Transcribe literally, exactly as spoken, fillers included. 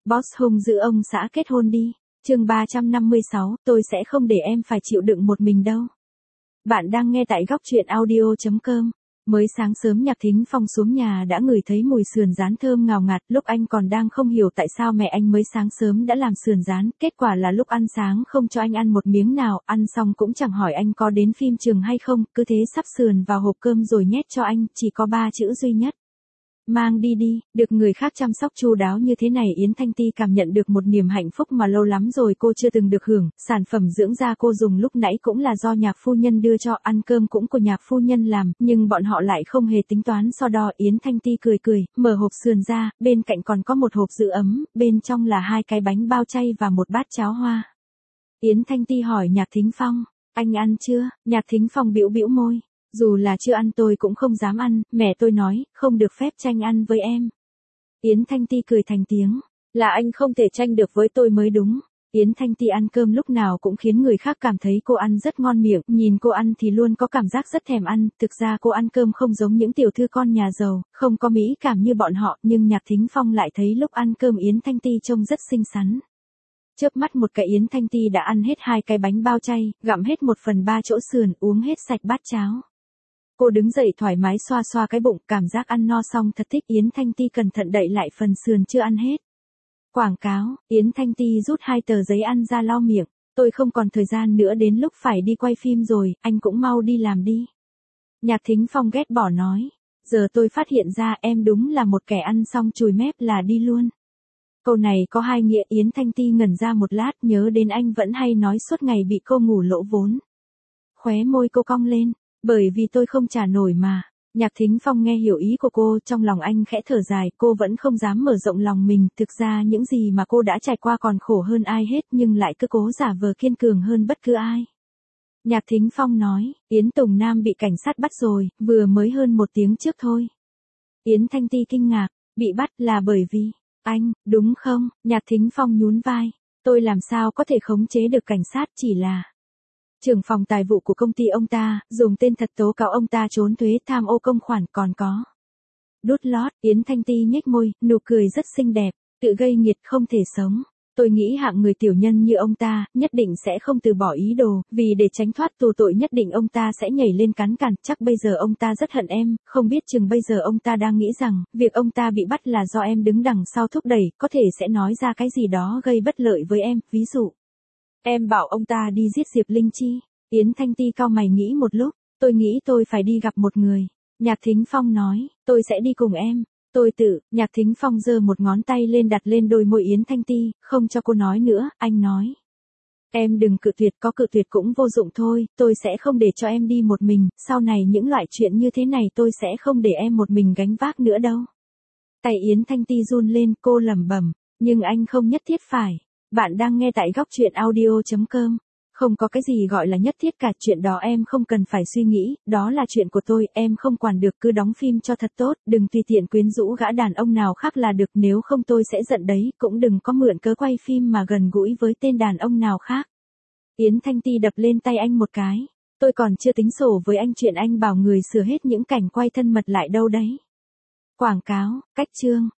Boss hung giữ ông xã kết hôn đi. Chương ba trăm năm mươi sáu, tôi sẽ không để em phải chịu đựng một mình đâu. Bạn đang nghe tại góc truyện audio chấm com. Mới sáng sớm Nhạc Thính Phong xuống nhà đã ngửi thấy mùi sườn rán thơm ngào ngạt, lúc anh còn đang không hiểu tại sao mẹ anh mới sáng sớm đã làm sườn rán, kết quả là lúc ăn sáng không cho anh ăn một miếng nào, ăn xong cũng chẳng hỏi anh có đến phim trường hay không, cứ thế sắp sườn vào hộp cơm rồi nhét cho anh, chỉ có ba chữ duy nhất. Mang đi đi. Được người khác chăm sóc chu đáo như thế này, Yến Thanh Ti cảm nhận được một niềm hạnh phúc mà lâu lắm rồi cô chưa từng được hưởng. Sản phẩm dưỡng da cô dùng lúc nãy cũng là do Nhạc phu nhân đưa cho, ăn cơm cũng của Nhạc phu nhân làm, nhưng bọn họ lại không hề tính toán so đo. Yến Thanh Ti cười cười, mở hộp sườn ra, bên cạnh còn có một hộp giữ ấm, bên trong là hai cái bánh bao chay và một bát cháo hoa. Yến Thanh Ti hỏi Nhạc Thính Phong, anh ăn chưa? Nhạc Thính Phong bĩu bĩu môi. Dù là chưa ăn tôi cũng không dám ăn, mẹ tôi nói, không được phép tranh ăn với em. Yến Thanh Ti cười thành tiếng, là anh không thể tranh được với tôi mới đúng. Yến Thanh Ti ăn cơm lúc nào cũng khiến người khác cảm thấy cô ăn rất ngon miệng, nhìn cô ăn thì luôn có cảm giác rất thèm ăn, thực ra cô ăn cơm không giống những tiểu thư con nhà giàu, không có mỹ cảm như bọn họ, nhưng Nhạc Thính Phong lại thấy lúc ăn cơm Yến Thanh Ti trông rất xinh xắn. Chớp mắt một cái Yến Thanh Ti đã ăn hết hai cái bánh bao chay, gặm hết một phần ba chỗ sườn, uống hết sạch bát cháo. Cô đứng dậy thoải mái xoa xoa cái bụng, cảm giác ăn no xong thật thích. Yến Thanh Ti cẩn thận đậy lại phần sườn chưa ăn hết. Quảng cáo, Yến Thanh Ti rút hai tờ giấy ăn ra lau miệng. Tôi không còn thời gian nữa, đến lúc phải đi quay phim rồi, anh cũng mau đi làm đi. Nhạc Thính Phong ghét bỏ nói. Giờ tôi phát hiện ra em đúng là một kẻ ăn xong chùi mép là đi luôn. Câu này có hai nghĩa. Yến Thanh Ti ngẩn ra một lát, nhớ đến anh vẫn hay nói suốt ngày bị cô ngủ lỗ vốn. Khóe môi cô cong lên. Bởi vì tôi không trả nổi mà. Nhạc Thính Phong nghe hiểu ý của cô, trong lòng anh khẽ thở dài, cô vẫn không dám mở rộng lòng mình, thực ra những gì mà cô đã trải qua còn khổ hơn ai hết, nhưng lại cứ cố giả vờ kiên cường hơn bất cứ ai. Nhạc Thính Phong nói, Yến Tùng Nam bị cảnh sát bắt rồi, vừa mới hơn một tiếng trước thôi. Yến Thanh Ti kinh ngạc, bị bắt là bởi vì, anh, đúng không? Nhạc Thính Phong nhún vai, tôi làm sao có thể khống chế được cảnh sát, chỉ là trưởng phòng tài vụ của công ty ông ta, dùng tên thật tố cáo ông ta trốn thuế, tham ô công khoản, còn có đút lót. Yến Thanh Ti nhếch môi, nụ cười rất xinh đẹp, tự gây nghiệt không thể sống. Tôi nghĩ hạng người tiểu nhân như ông ta, nhất định sẽ không từ bỏ ý đồ, vì để tránh thoát tù tội nhất định ông ta sẽ nhảy lên cắn cản, chắc bây giờ ông ta rất hận em, không biết chừng bây giờ ông ta đang nghĩ rằng, việc ông ta bị bắt là do em đứng đằng sau thúc đẩy, có thể sẽ nói ra cái gì đó gây bất lợi với em, ví dụ. Em bảo ông ta đi giết Diệp Linh Chi. Yến Thanh Ti cau mày nghĩ một lúc, tôi nghĩ tôi phải đi gặp một người. Nhạc Thính Phong nói, tôi sẽ đi cùng em. Tôi tự, Nhạc Thính Phong giơ một ngón tay lên đặt lên đôi môi Yến Thanh Ti, không cho cô nói nữa, anh nói. Em đừng cự tuyệt, có cự tuyệt cũng vô dụng thôi, tôi sẽ không để cho em đi một mình, sau này những loại chuyện như thế này tôi sẽ không để em một mình gánh vác nữa đâu. Tay Yến Thanh Ti run lên, cô lẩm bẩm, nhưng anh không nhất thiết phải. Bạn đang nghe tại góc truyện audio chấm com. Không có cái gì gọi là nhất thiết cả, chuyện đó em không cần phải suy nghĩ, đó là chuyện của tôi, em không quản được, cứ đóng phim cho thật tốt, đừng tùy tiện quyến rũ gã đàn ông nào khác là được, nếu không tôi sẽ giận đấy, cũng đừng có mượn cớ quay phim mà gần gũi với tên đàn ông nào khác. Yến Thanh Ti đập lên tay anh một cái, tôi còn chưa tính sổ với anh chuyện anh bảo người sửa hết những cảnh quay thân mật lại đâu đấy. Quảng cáo, cách chương.